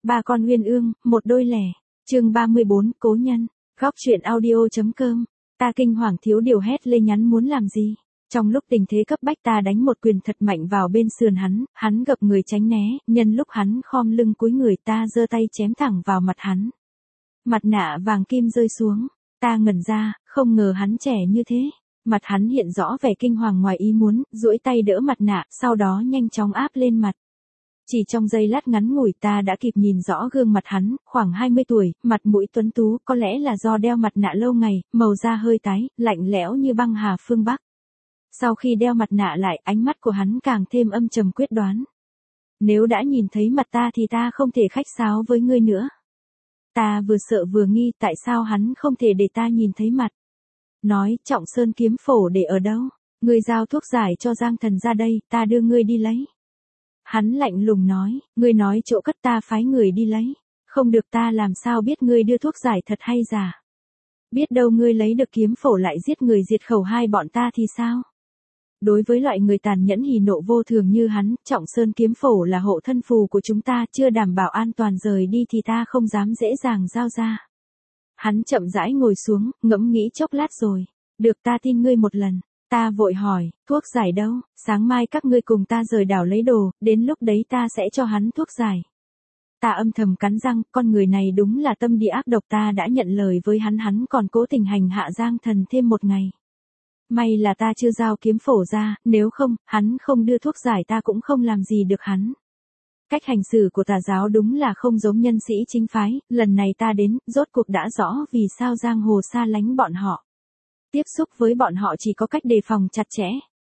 Ba con uyên ương, một đôi lẻ. Chương 34, cố nhân. Góc truyện audio.com. Ta kinh hoàng thiếu điều hét lên nhắn muốn làm gì. Trong lúc tình thế cấp bách ta đánh một quyền thật mạnh vào bên sườn hắn gập người tránh né, nhân lúc hắn khom lưng cúi người ta giơ tay chém thẳng vào mặt hắn. Mặt nạ vàng kim rơi xuống, ta ngẩn ra, không ngờ hắn trẻ như thế. Mặt hắn hiện rõ vẻ kinh hoàng ngoài ý muốn, duỗi tay đỡ mặt nạ, sau đó nhanh chóng áp lên mặt. Chỉ trong giây lát ngắn ngủi ta đã kịp nhìn rõ gương mặt hắn, khoảng 20 tuổi, mặt mũi tuấn tú, có lẽ là do đeo mặt nạ lâu ngày, màu da hơi tái, lạnh lẽo như băng hà phương Bắc. Sau khi đeo mặt nạ lại, ánh mắt của hắn càng thêm âm trầm quyết đoán. Nếu đã nhìn thấy mặt ta thì ta không thể khách sáo với ngươi nữa. Ta vừa sợ vừa nghi tại sao hắn không thể để ta nhìn thấy mặt. Nói, Trọng Sơn kiếm phổ để ở đâu? Ngươi giao thuốc giải cho Giang Thần ra đây, ta đưa ngươi đi lấy. Hắn lạnh lùng nói, ngươi nói chỗ cất ta phái người đi lấy. Không được, ta làm sao biết ngươi đưa thuốc giải thật hay giả. Biết đâu ngươi lấy được kiếm phổ lại giết người diệt khẩu hai bọn ta thì sao? Đối với loại người tàn nhẫn hỉ nộ vô thường như hắn, Trọng Sơn kiếm phổ là hộ thân phù của chúng ta, chưa đảm bảo an toàn rời đi thì ta không dám dễ dàng giao ra. Hắn chậm rãi ngồi xuống, ngẫm nghĩ chốc lát rồi. Được, ta tin ngươi một lần. Ta vội hỏi, thuốc giải đâu? Sáng mai các ngươi cùng ta rời đảo lấy đồ, đến lúc đấy ta sẽ cho hắn thuốc giải. Ta âm thầm cắn răng, con người này đúng là tâm địa ác độc, ta đã nhận lời với hắn còn cố tình hành hạ Giang Thần thêm một ngày. May là ta chưa giao kiếm phổ ra, nếu không, hắn không đưa thuốc giải ta cũng không làm gì được hắn. Cách hành xử của tà giáo đúng là không giống nhân sĩ chính phái, lần này ta đến, rốt cuộc đã rõ vì sao giang hồ xa lánh bọn họ. Tiếp xúc với bọn họ chỉ có cách đề phòng chặt chẽ.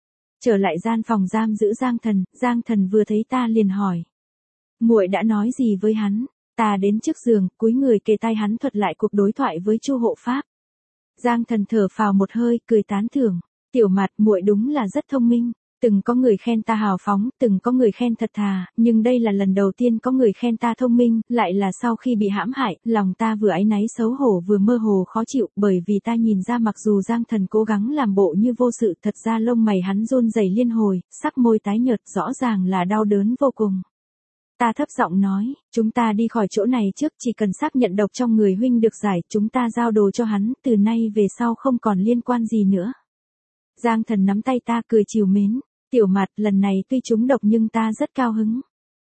Trở lại gian phòng giam giữ Giang Thần vừa thấy ta liền hỏi. Muội đã nói gì với hắn? Ta đến trước giường, cúi người kề tai hắn thuật lại cuộc đối thoại với Chu hộ pháp. Giang Thần thở phào một hơi, cười tán thưởng. Tiểu Mạt, muội đúng là rất thông minh. Từng có người khen ta hào phóng, từng có người khen thật thà, nhưng đây là lần đầu tiên có người khen ta thông minh, lại là sau khi bị hãm hại, lòng ta vừa áy náy xấu hổ vừa mơ hồ khó chịu, bởi vì ta nhìn ra mặc dù Giang Thần cố gắng làm bộ như vô sự, thật ra lông mày hắn run rẩy liên hồi, sắc môi tái nhợt, rõ ràng là đau đớn vô cùng. Ta thấp giọng nói, chúng ta đi khỏi chỗ này trước, chỉ cần xác nhận độc trong người huynh được giải, chúng ta giao đồ cho hắn, từ nay về sau không còn liên quan gì nữa. Giang Thần nắm tay ta cười trìu mến. Tiểu Mạt, lần này tuy trúng độc nhưng ta rất cao hứng.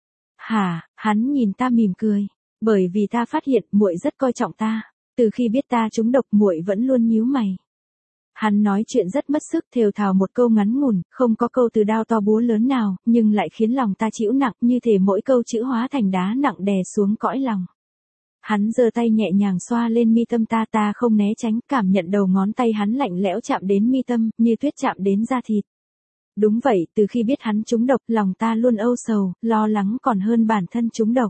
Hả? Hắn nhìn ta mỉm cười. Bởi vì ta phát hiện muội rất coi trọng ta. Từ khi biết ta trúng độc muội vẫn luôn nhíu mày. Hắn nói chuyện rất mất sức, thều thào một câu ngắn ngủn, không có câu từ đao to búa lớn nào, nhưng lại khiến lòng ta chịu nặng, như thể mỗi câu chữ hóa thành đá nặng đè xuống cõi lòng. Hắn giơ tay nhẹ nhàng xoa lên mi tâm ta không né tránh, cảm nhận đầu ngón tay hắn lạnh lẽo chạm đến mi tâm, như tuyết chạm đến da thịt. Đúng vậy, từ khi biết hắn trúng độc, lòng ta luôn âu sầu, lo lắng còn hơn bản thân trúng độc.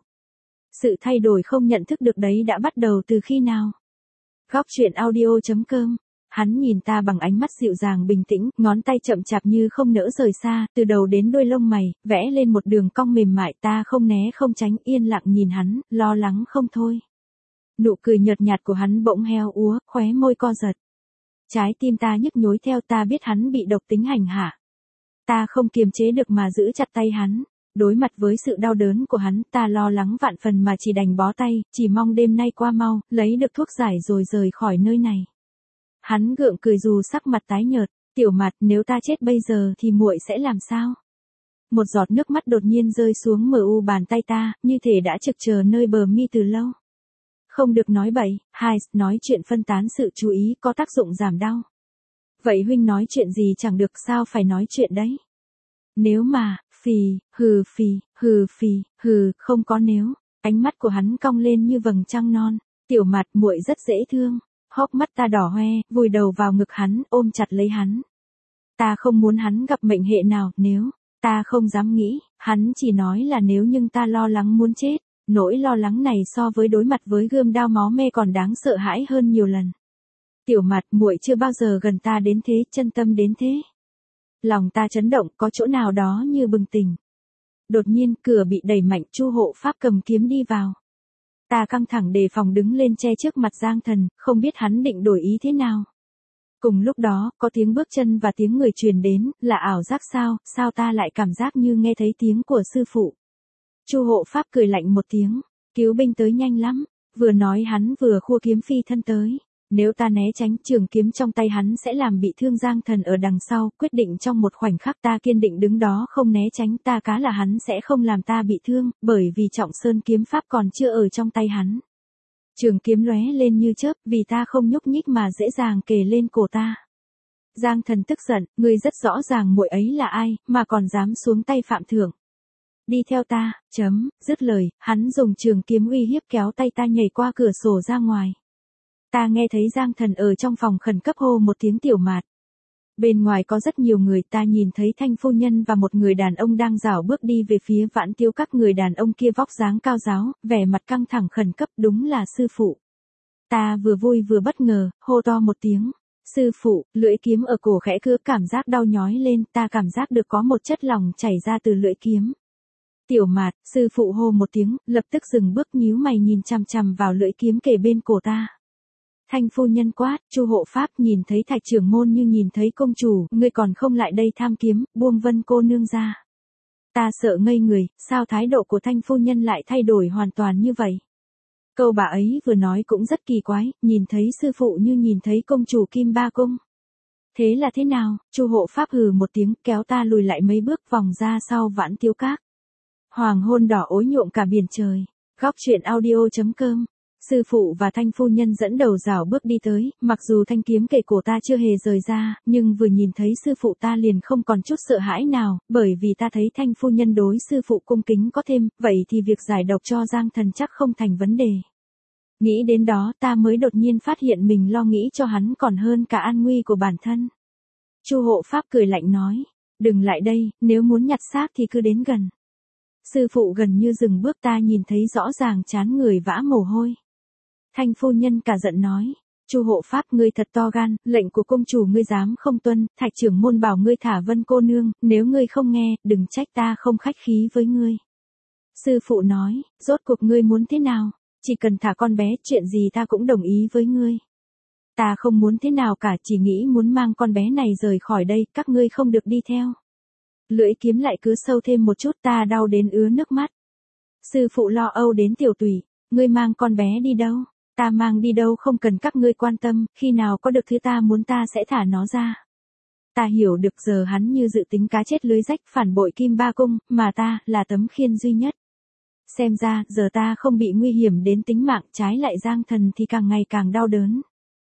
Sự thay đổi không nhận thức được đấy đã bắt đầu từ khi nào? Góc truyện audio.com. Hắn nhìn ta bằng ánh mắt dịu dàng bình tĩnh, ngón tay chậm chạp như không nỡ rời xa, từ đầu đến đuôi lông mày, vẽ lên một đường cong mềm mại, ta không né không tránh, yên lặng nhìn hắn, lo lắng không thôi. Nụ cười nhợt nhạt của hắn bỗng heo úa, khóe môi co giật. Trái tim ta nhức nhối theo, ta biết hắn bị độc tính hành hạ. Ta không kiềm chế được mà giữ chặt tay hắn. Đối mặt với sự đau đớn của hắn, ta lo lắng vạn phần mà chỉ đành bó tay, chỉ mong đêm nay qua mau, lấy được thuốc giải rồi rời khỏi nơi này. Hắn gượng cười dù sắc mặt tái nhợt. Tiểu Mạt, nếu ta chết bây giờ thì muội sẽ làm sao? Một giọt nước mắt đột nhiên rơi xuống mu bàn tay ta, như thể đã trực chờ nơi bờ mi từ lâu. Không được nói bậy, nói chuyện phân tán sự chú ý có tác dụng giảm đau. Vậy huynh nói chuyện gì chẳng được, sao phải nói chuyện đấy? Nếu mà, không có nếu. Ánh mắt của hắn cong lên như vầng trăng non. Tiểu Mạt, muội rất dễ thương. Hốc mắt ta đỏ hoe, vùi đầu vào ngực hắn, ôm chặt lấy hắn. Ta không muốn hắn gặp mệnh hệ nào, nếu. Ta không dám nghĩ, hắn chỉ nói là nếu, nhưng ta lo lắng muốn chết. Nỗi lo lắng này so với đối mặt với gươm đao máu me còn đáng sợ hãi hơn nhiều lần. Tiểu Mạt, muội chưa bao giờ gần ta đến thế, chân tâm đến thế. Lòng ta chấn động, có chỗ nào đó như bừng tỉnh. Đột nhiên, cửa bị đẩy mạnh, Chu hộ pháp cầm kiếm đi vào. Ta căng thẳng đề phòng đứng lên che trước mặt Giang Thần, không biết hắn định đổi ý thế nào. Cùng lúc đó, có tiếng bước chân và tiếng người truyền đến, là ảo giác sao ta lại cảm giác như nghe thấy tiếng của sư phụ. Chu hộ pháp cười lạnh một tiếng. Cứu binh tới nhanh lắm. Vừa nói hắn vừa khua kiếm phi thân tới. Nếu ta né tránh, trường kiếm trong tay hắn sẽ làm bị thương Giang Thần ở đằng sau, quyết định trong một khoảnh khắc ta kiên định đứng đó không né tránh, ta cá là hắn sẽ không làm ta bị thương, bởi vì Trọng Sơn kiếm pháp còn chưa ở trong tay hắn. Trường kiếm lóe lên như chớp, vì ta không nhúc nhích mà dễ dàng kề lên cổ ta. Giang Thần tức giận, ngươi rất rõ ràng muội ấy là ai, mà còn dám xuống tay phạm thượng. Đi theo ta, dứt lời, hắn dùng trường kiếm uy hiếp kéo tay ta nhảy qua cửa sổ ra ngoài. Ta nghe thấy Giang Thần ở trong phòng khẩn cấp hô một tiếng Tiểu Mạt. Bên ngoài có rất nhiều người, ta nhìn thấy Thanh phu nhân và một người đàn ông đang rảo bước đi về phía Vãn Tiếu Các. Người đàn ông kia vóc dáng cao ráo, vẻ mặt căng thẳng khẩn cấp, đúng là sư phụ. Ta vừa vui vừa bất ngờ, hô to một tiếng. Sư phụ, lưỡi kiếm ở cổ khẽ cứa, cảm giác đau nhói lên, ta cảm giác được có một chất lỏng chảy ra từ lưỡi kiếm. Tiểu Mạt, sư phụ hô một tiếng, lập tức dừng bước nhíu mày nhìn chằm chằm vào lưỡi kiếm kề bên cổ ta. Thanh phu nhân quát, Chu hộ pháp nhìn thấy Thạch trưởng môn như nhìn thấy công chủ, ngươi còn không lại đây tham kiếm, buông Vân cô nương ra. Ta sợ ngây người, sao thái độ của Thanh phu nhân lại thay đổi hoàn toàn như vậy? Câu bà ấy vừa nói cũng rất kỳ quái, nhìn thấy sư phụ như nhìn thấy công chủ Kim Ba Cung. Thế là thế nào? Chu hộ pháp hừ một tiếng, kéo ta lùi lại mấy bước vòng ra sau Vãn Tiếu Các. Hoàng hôn đỏ ối nhuộm cả biển trời. Góc truyện audio.com. Sư phụ và Thanh phu nhân dẫn đầu rảo bước đi tới, mặc dù thanh kiếm kề cổ ta chưa hề rời ra, nhưng vừa nhìn thấy sư phụ ta liền không còn chút sợ hãi nào, bởi vì ta thấy Thanh phu nhân đối sư phụ cung kính có thêm, vậy thì việc giải độc cho Giang Thần chắc không thành vấn đề. Nghĩ đến đó ta mới đột nhiên phát hiện mình lo nghĩ cho hắn còn hơn cả an nguy của bản thân. Chu hộ pháp cười lạnh nói, đừng lại đây, nếu muốn nhặt xác thì cứ đến gần. Sư phụ gần như dừng bước, ta nhìn thấy rõ ràng trán người vã mồ hôi. Thanh phu nhân cả giận nói, Chu hộ pháp ngươi thật to gan, lệnh của công chủ ngươi dám không tuân, Thạch trưởng môn bảo ngươi thả Vân cô nương, nếu ngươi không nghe, đừng trách ta không khách khí với ngươi. Sư phụ nói, rốt cuộc ngươi muốn thế nào, chỉ cần thả con bé, chuyện gì ta cũng đồng ý với ngươi. Ta không muốn thế nào cả, chỉ nghĩ muốn mang con bé này rời khỏi đây, các ngươi không được đi theo. Lưỡi kiếm lại cứ sâu thêm một chút, ta đau đến ứa nước mắt. Sư phụ lo âu đến tiểu tủy, ngươi mang con bé đi đâu? Ta mang đi đâu không cần các ngươi quan tâm, khi nào có được thứ ta muốn ta sẽ thả nó ra. Ta hiểu được giờ hắn như dự tính cá chết lưới rách, phản bội Kim Ba Cung, mà ta là tấm khiên duy nhất. Xem ra, giờ ta không bị nguy hiểm đến tính mạng, trái lại Giang Thần thì càng ngày càng đau đớn.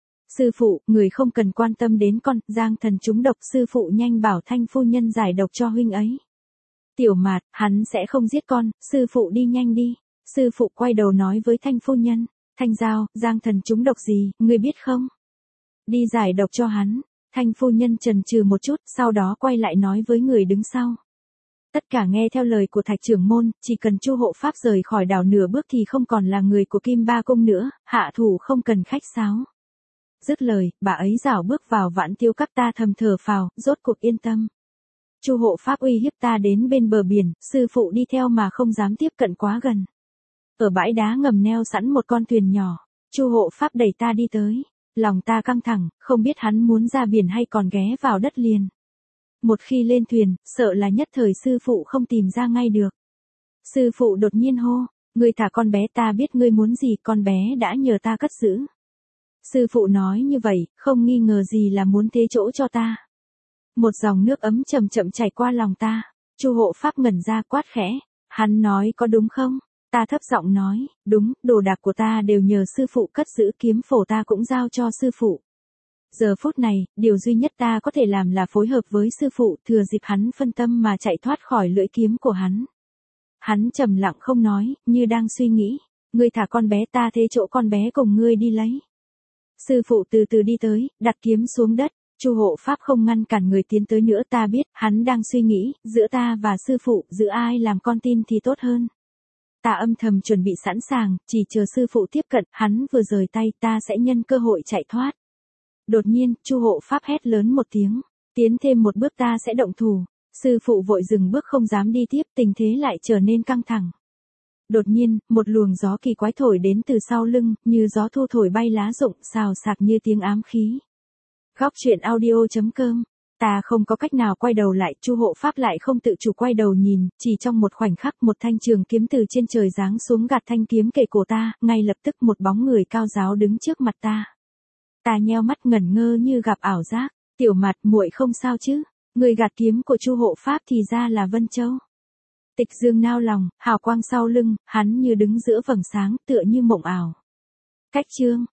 Sư phụ, người không cần quan tâm đến con, Giang Thần trúng độc, sư phụ nhanh bảo Thanh phu nhân giải độc cho huynh ấy. Tiểu Mạt, hắn sẽ không giết con, sư phụ đi nhanh đi. Sư phụ quay đầu nói với Thanh phu nhân, Thanh Giao, Giang Thần trúng độc gì, ngươi biết không? Đi giải độc cho hắn. Thanh phu nhân chần chừ một chút, sau đó quay lại nói với người đứng sau. Tất cả nghe theo lời của Thạch trưởng môn, chỉ cần Chu hộ pháp rời khỏi đảo nửa bước thì không còn là người của Kim Ba Cung nữa, hạ thủ không cần khách sáo. Dứt lời, bà ấy rảo bước vào Vãn Tiếu Các, ta thầm thở phào, rốt cuộc yên tâm. Chu hộ pháp uy hiếp ta đến bên bờ biển, sư phụ đi theo mà không dám tiếp cận quá gần. Ở bãi đá ngầm neo sẵn một con thuyền nhỏ, Chu hộ pháp đẩy ta đi tới, lòng ta căng thẳng, không biết hắn muốn ra biển hay còn ghé vào đất liền. Một khi lên thuyền, sợ là nhất thời sư phụ không tìm ra ngay được. Sư phụ đột nhiên hô, ngươi thả con bé, ta biết ngươi muốn gì, con bé đã nhờ ta cất giữ. Sư phụ nói như vậy, không nghi ngờ gì là muốn thế chỗ cho ta. Một dòng nước ấm chậm chậm chảy qua lòng ta. Chu hộ pháp ngẩn ra quát khẽ, hắn nói có đúng không? Ta thấp giọng nói, đúng, đồ đạc của ta đều nhờ sư phụ cất giữ, kiếm phổ ta cũng giao cho sư phụ. Giờ phút này, điều duy nhất ta có thể làm là phối hợp với sư phụ, thừa dịp hắn phân tâm mà chạy thoát khỏi lưỡi kiếm của hắn. Hắn trầm lặng không nói, như đang suy nghĩ, ngươi thả con bé, ta thế chỗ con bé cùng ngươi đi lấy. Sư phụ từ từ đi tới, đặt kiếm xuống đất, Chu hộ pháp không ngăn cản người tiến tới nữa, ta biết, hắn đang suy nghĩ, giữa ta và sư phụ, giữa ai làm con tin thì tốt hơn. Ta âm thầm chuẩn bị sẵn sàng, chỉ chờ sư phụ tiếp cận, hắn vừa rời tay ta sẽ nhân cơ hội chạy thoát. Đột nhiên, Chu hộ pháp hét lớn một tiếng, tiến thêm một bước ta sẽ động thủ. Sư phụ vội dừng bước không dám đi tiếp, tình thế lại trở nên căng thẳng. Đột nhiên, một luồng gió kỳ quái thổi đến từ sau lưng, như gió thu thổi bay lá rụng, xào xạc như tiếng ám khí. Góc truyện audio.com Ta không có cách nào quay đầu lại, Chu hộ pháp lại không tự chủ quay đầu nhìn, chỉ trong một khoảnh khắc một thanh trường kiếm từ trên trời giáng xuống gạt thanh kiếm kề cổ ta, ngay lập tức một bóng người cao giáo đứng trước mặt ta. Ta nheo mắt ngẩn ngơ như gặp ảo giác, Tiểu Mạt muội không sao chứ, người gạt kiếm của Chu hộ pháp thì ra là Vân Châu. Tịch Dương nao lòng, hào quang sau lưng, hắn như đứng giữa vầng sáng tựa như mộng ảo. Cách chương